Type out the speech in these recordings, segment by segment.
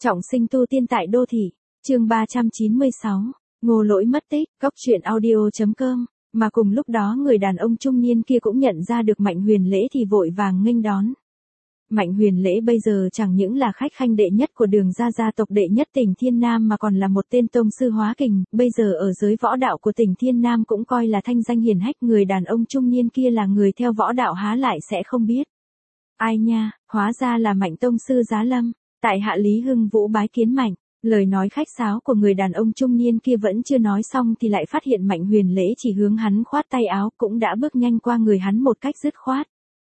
Trọng sinh tu tiên tại đô thị, chương 396, Ngô Lỗi mất tích, góc truyện audio.com, mà cùng lúc đó người đàn ông trung niên kia cũng nhận ra được Mạnh Huyền Lễ thì vội vàng nghênh đón. Mạnh Huyền Lễ bây giờ chẳng những là khách khanh đệ nhất của Đường gia tộc đệ nhất tỉnh Thiên Nam mà còn là một tên tông sư hóa kình, bây giờ ở giới võ đạo của tỉnh Thiên Nam cũng coi là thanh danh hiển hách. Người đàn ông trung niên kia là người theo võ đạo há lại sẽ không biết. Ai nha, hóa ra là Mạnh tông sư Giá Lâm. Tại hạ Lý Hưng Vũ bái kiến Mạnh. Lời nói khách sáo của người đàn ông trung niên kia vẫn chưa nói xong thì lại phát hiện Mạnh Huyền Lễ chỉ hướng hắn khoát tay áo cũng đã bước nhanh qua người hắn một cách dứt khoát.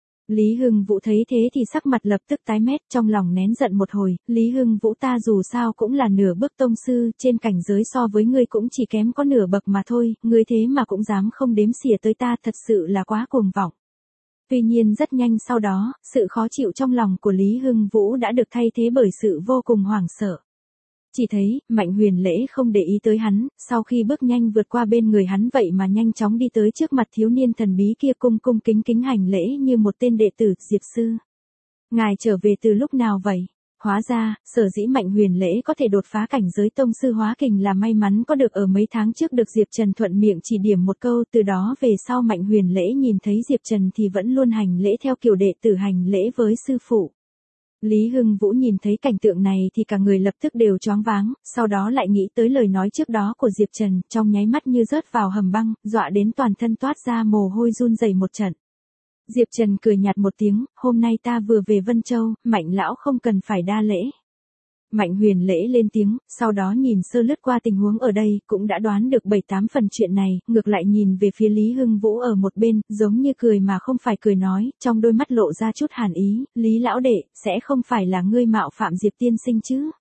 Lý Hưng Vũ thấy thế thì sắc mặt lập tức tái mét, trong lòng nén giận một hồi. Lý Hưng Vũ, ta dù sao cũng là nửa bước tông sư, trên cảnh giới so với ngươi cũng chỉ kém có nửa bậc mà thôi, ngươi thế mà cũng dám không đếm xỉa tới ta, thật sự là quá cuồng vọng. Tuy nhiên rất nhanh sau đó, sự khó chịu trong lòng của Lý Hưng Vũ đã được thay thế bởi sự vô cùng hoảng sợ. Chỉ thấy, Mạnh Huyền Lễ không để ý tới hắn, sau khi bước nhanh vượt qua bên người hắn vậy mà nhanh chóng đi tới trước mặt thiếu niên thần bí kia, cung cung kính kính hành lễ như một tên đệ tử. Diệp sư, ngài trở về từ lúc nào vậy? Hóa ra, sở dĩ Mạnh Huyền Lễ có thể đột phá cảnh giới tông sư hóa kình là may mắn có được ở mấy tháng trước được Diệp Trần thuận miệng chỉ điểm một câu, từ đó về sau Mạnh Huyền Lễ nhìn thấy Diệp Trần thì vẫn luôn hành lễ theo kiểu đệ tử hành lễ với sư phụ. Lý Hưng Vũ nhìn thấy cảnh tượng này thì cả người lập tức đều choáng váng, sau đó lại nghĩ tới lời nói trước đó của Diệp Trần, trong nháy mắt như rớt vào hầm băng, dọa đến toàn thân toát ra mồ hôi run rẩy một trận. Diệp Trần cười nhạt một tiếng, hôm nay ta vừa về Vân Châu, Mạnh lão không cần phải đa lễ. Mạnh Huyền Lễ lên tiếng, sau đó nhìn sơ lướt qua tình huống ở đây, cũng đã đoán được 7-8 phần chuyện này, ngược lại nhìn về phía Lý Hưng Vũ ở một bên, giống như cười mà không phải cười nói, trong đôi mắt lộ ra chút hàn ý, Lý lão đệ, sẽ không phải là ngươi mạo phạm Diệp tiên sinh chứ?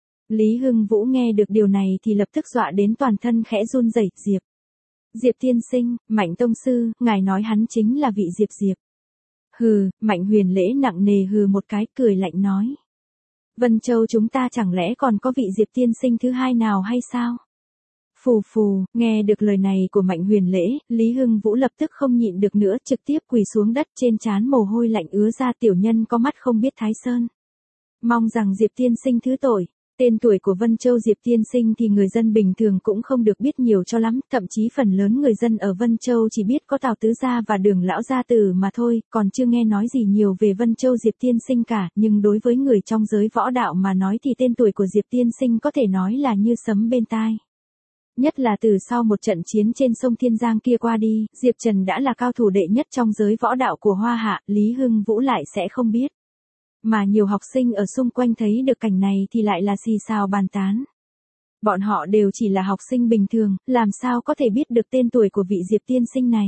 Lý Hưng Vũ nghe được điều này thì lập tức dọa đến toàn thân khẽ run rẩy. Diệp tiên sinh, Mạnh tông sư, ngài nói hắn chính là vị Diệp. Hừ, Mạnh Huyền Lễ nặng nề hừ một cái, cười lạnh nói. Vân Châu chúng ta chẳng lẽ còn có vị Diệp tiên sinh thứ hai nào hay sao? Phù phù, nghe được lời này của Mạnh Huyền Lễ, Lý Hưng Vũ lập tức không nhịn được nữa, trực tiếp quỳ xuống đất, trên trán mồ hôi lạnh ứa ra. Tiểu nhân có mắt không biết Thái Sơn. Mong rằng Diệp tiên sinh thứ tội. Tên tuổi của Vân Châu Diệp tiên sinh thì người dân bình thường cũng không được biết nhiều cho lắm, thậm chí phần lớn người dân ở Vân Châu chỉ biết có Tào tứ gia và Đường lão gia tử mà thôi, còn chưa nghe nói gì nhiều về Vân Châu Diệp tiên sinh cả, nhưng đối với người trong giới võ đạo mà nói thì tên tuổi của Diệp tiên sinh có thể nói là như sấm bên tai. Nhất là từ sau một trận chiến trên sông Thiên Giang kia qua đi, Diệp Trần đã là cao thủ đệ nhất trong giới võ đạo của Hoa Hạ, Lý Hưng Vũ lại sẽ không biết. Mà nhiều học sinh ở xung quanh thấy được cảnh này thì lại là xì xào bàn tán. Bọn họ đều chỉ là học sinh bình thường, làm sao có thể biết được tên tuổi của vị Diệp tiên sinh này.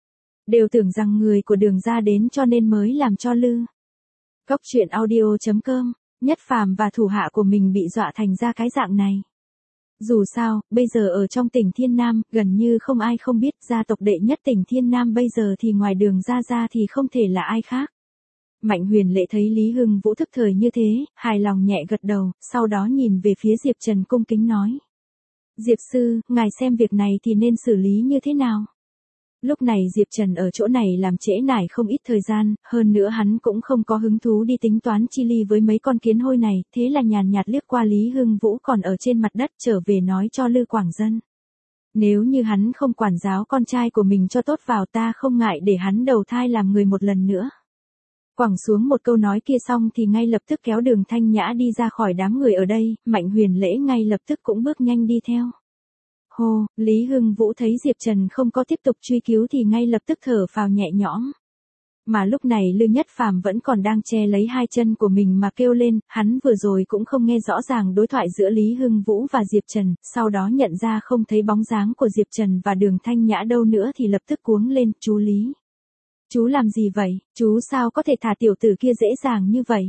Đều tưởng rằng người của Đường gia đến cho nên mới làm cho lư. Góc truyện audio.com, Nhất Phàm và thủ hạ của mình bị dọa thành ra cái dạng này. Dù sao, bây giờ ở trong tỉnh Thiên Nam, gần như không ai không biết gia tộc đệ nhất tỉnh Thiên Nam bây giờ thì ngoài Đường gia ra thì không thể là ai khác. Mạnh Huyền Lễ thấy Lý Hưng Vũ thức thời như thế, hài lòng nhẹ gật đầu, sau đó nhìn về phía Diệp Trần cung kính nói. Diệp sư, ngài xem việc này thì nên xử lý như thế nào? Lúc này Diệp Trần ở chỗ này làm trễ nải không ít thời gian, hơn nữa hắn cũng không có hứng thú đi tính toán chi ly với mấy con kiến hôi này, thế là nhàn nhạt liếc qua Lý Hưng Vũ còn ở trên mặt đất trở về nói cho Lư Quảng Dân. Nếu như hắn không quản giáo con trai của mình cho tốt vào, ta không ngại để hắn đầu thai làm người một lần nữa. Quẳng xuống một câu nói kia xong thì ngay lập tức kéo Đường Thanh Nhã đi ra khỏi đám người ở đây, Mạnh Huyền Lễ ngay lập tức cũng bước nhanh đi theo. Hô, Lý Hưng Vũ thấy Diệp Trần không có tiếp tục truy cứu thì ngay lập tức thở phào nhẹ nhõm. Mà lúc này Lư Nhất Phàm vẫn còn đang che lấy hai chân của mình mà kêu lên, hắn vừa rồi cũng không nghe rõ ràng đối thoại giữa Lý Hưng Vũ và Diệp Trần, sau đó nhận ra không thấy bóng dáng của Diệp Trần và Đường Thanh Nhã đâu nữa thì lập tức cuống lên, chú Lý. Chú làm gì vậy, chú sao có thể thả tiểu tử kia dễ dàng như vậy?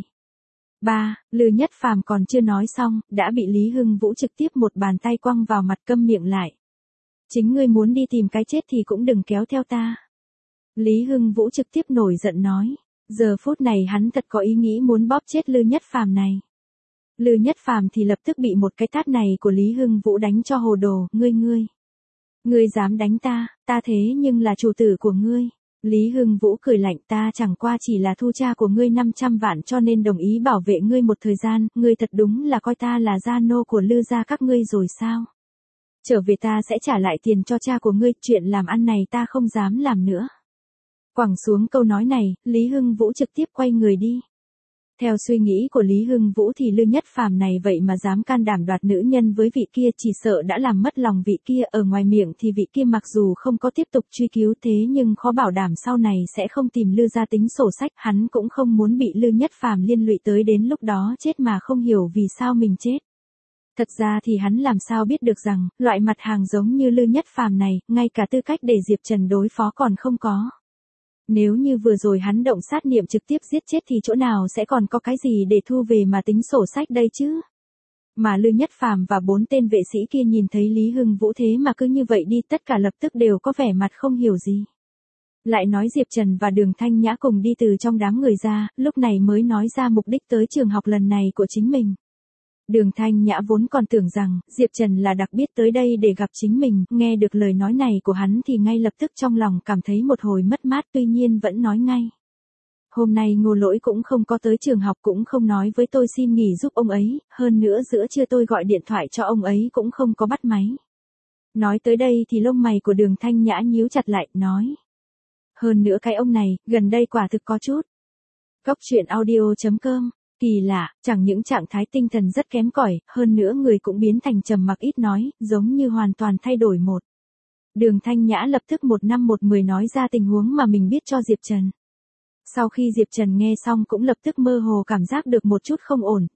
Lư Nhất Phàm còn chưa nói xong, đã bị Lý Hưng Vũ trực tiếp một bàn tay quăng vào mặt, câm miệng lại. Chính ngươi muốn đi tìm cái chết thì cũng đừng kéo theo ta. Lý Hưng Vũ trực tiếp nổi giận nói, giờ phút này hắn thật có ý nghĩ muốn bóp chết Lư Nhất Phàm này. Lư Nhất Phàm thì lập tức bị một cái tát này của Lý Hưng Vũ đánh cho hồ đồ, ngươi dám đánh ta, ta thế nhưng là chủ tử của ngươi. Lý Hưng Vũ cười lạnh, ta chẳng qua chỉ là thu cha của ngươi 500 vạn cho nên đồng ý bảo vệ ngươi một thời gian, ngươi thật đúng là coi ta là gia nô của Lư gia các ngươi rồi sao? Trở về ta sẽ trả lại tiền cho cha của ngươi, chuyện làm ăn này ta không dám làm nữa. Quẳng xuống câu nói này, Lý Hưng Vũ trực tiếp quay người đi. Theo suy nghĩ của Lý Hưng Vũ thì Lư Nhất Phàm này vậy mà dám can đảm đoạt nữ nhân với vị kia, chỉ sợ đã làm mất lòng vị kia. Ở ngoài miệng thì vị kia mặc dù không có tiếp tục truy cứu thế nhưng khó bảo đảm sau này sẽ không tìm Lư gia tính sổ sách, hắn cũng không muốn bị Lư Nhất Phàm liên lụy tới đến lúc đó chết mà không hiểu vì sao mình chết. Thật ra thì hắn làm sao biết được rằng, loại mặt hàng giống như Lư Nhất Phàm này, ngay cả tư cách để Diệp Trần đối phó còn không có. Nếu như vừa rồi hắn động sát niệm trực tiếp giết chết thì chỗ nào sẽ còn có cái gì để thu về mà tính sổ sách đây chứ? Mà Lư Nhất Phàm và 4 tên vệ sĩ kia nhìn thấy Lý Hưng Vũ thế mà cứ như vậy đi, tất cả lập tức đều có vẻ mặt không hiểu gì. Lại nói Diệp Trần và Đường Thanh Nhã cùng đi từ trong đám người ra, lúc này mới nói ra mục đích tới trường học lần này của chính mình. Đường Thanh Nhã vốn còn tưởng rằng Diệp Trần là đặc biệt tới đây để gặp chính mình, nghe được lời nói này của hắn thì ngay lập tức trong lòng cảm thấy một hồi mất mát, tuy nhiên vẫn nói ngay. Hôm nay Ngô Lỗi cũng không có tới trường học, cũng không nói với tôi xin nghỉ giúp ông ấy, hơn nữa giữa trưa tôi gọi điện thoại cho ông ấy cũng không có bắt máy. Nói tới đây thì lông mày của Đường Thanh Nhã nhíu chặt lại, nói. Hơn nữa cái ông này, gần đây quả thực có chút. Cóc truyện audio.com. Kỳ lạ, chẳng những trạng thái tinh thần rất kém cỏi, hơn nữa người cũng biến thành trầm mặc ít nói, giống như hoàn toàn thay đổi một. Đường Thanh Nhã lập tức 1 năm 1 mười nói ra tình huống mà mình biết cho Diệp Trần. Sau khi Diệp Trần nghe xong cũng lập tức mơ hồ cảm giác được một chút không ổn,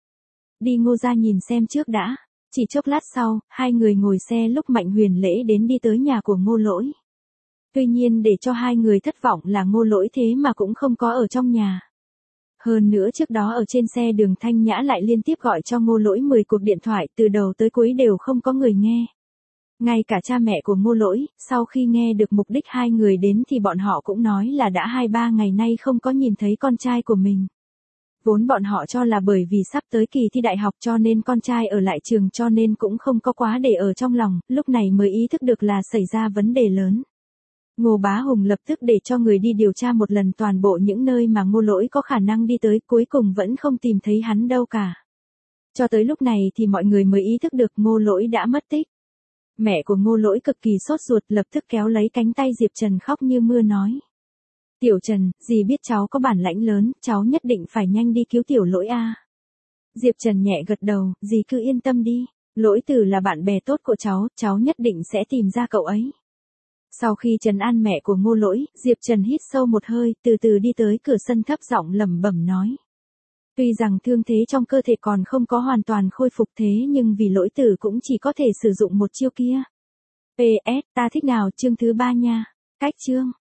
đi Ngô gia nhìn xem trước đã. Chỉ chốc lát sau, hai người ngồi xe lúc Mạnh Huyền Lễ đến đi tới nhà của Ngô Lỗi. Tuy nhiên để cho hai người thất vọng là Ngô Lỗi thế mà cũng không có ở trong nhà. Hơn nữa trước đó ở trên xe Đường Thanh Nhã lại liên tiếp gọi cho Ngô Lỗi 10 cuộc điện thoại, từ đầu tới cuối đều không có người nghe. Ngay cả cha mẹ của Ngô Lỗi, sau khi nghe được mục đích hai người đến thì bọn họ cũng nói là đã 2-3 ngày nay không có nhìn thấy con trai của mình. Vốn bọn họ cho là bởi vì sắp tới kỳ thi đại học cho nên con trai ở lại trường cho nên cũng không có quá để ở trong lòng, lúc này mới ý thức được là xảy ra vấn đề lớn. Ngô Bá Hùng lập tức để cho người đi điều tra một lần toàn bộ những nơi mà Ngô Lỗi có khả năng đi tới, cuối cùng vẫn không tìm thấy hắn đâu cả. Cho tới lúc này thì mọi người mới ý thức được Ngô Lỗi đã mất tích. Mẹ của Ngô Lỗi cực kỳ sốt ruột, lập tức kéo lấy cánh tay Diệp Trần khóc như mưa nói. Tiểu Trần, dì biết cháu có bản lãnh lớn, cháu nhất định phải nhanh đi cứu Tiểu Lỗi a. Diệp Trần nhẹ gật đầu, dì cứ yên tâm đi, Lỗi Tử là bạn bè tốt của cháu nhất định sẽ tìm ra cậu ấy. Sau khi trấn an mẹ của Ngô Lỗi, Diệp Trần hít sâu một hơi, từ từ đi tới cửa sân thấp giọng lẩm bẩm nói. Tuy rằng thương thế trong cơ thể còn không có hoàn toàn khôi phục thế nhưng vì Lỗi Tử cũng chỉ có thể sử dụng một chiêu kia. PS, ta thích nào chương thứ 3 nha. Cách chương.